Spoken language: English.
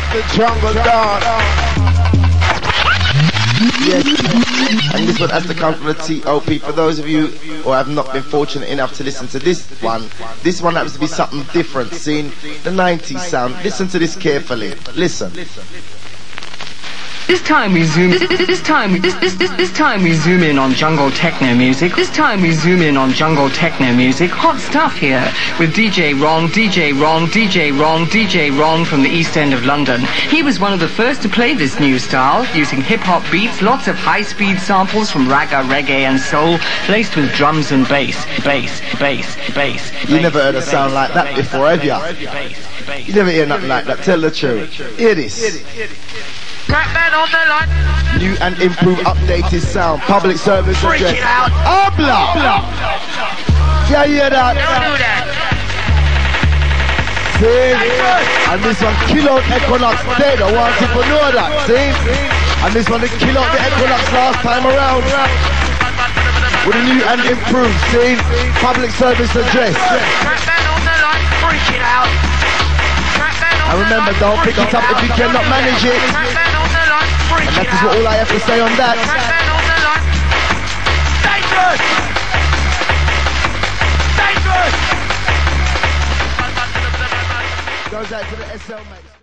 The jungle dog. Yes. And this one has to come from the T.O.P. For those of you who have not been fortunate enough to listen to this one happens to be something different, seeing the 90s sound. Listen to this carefully. Listen. This time we zoom in on jungle techno music. Hot stuff here with DJ Ron from the East End of London. He was one of the first to play this new style, using hip-hop beats, lots of high-speed samples from ragga, reggae and soul, laced with drums and bass. You never heard a sound like that before, have you? You never hear nothing like that, tell the truth. Hear this. New and improved updated sound, public service address. Abla! Yeah, you hear that? See? And this one kill out Equinox dead. I want people to know that. See? And this one they kill out the Equinox last time around. With a new and improved, see? Public service address. And remember, don't pick it up if you cannot manage it. And that is what all I have to say on that. Dangerous! Dangerous! Goes out to the SL mates.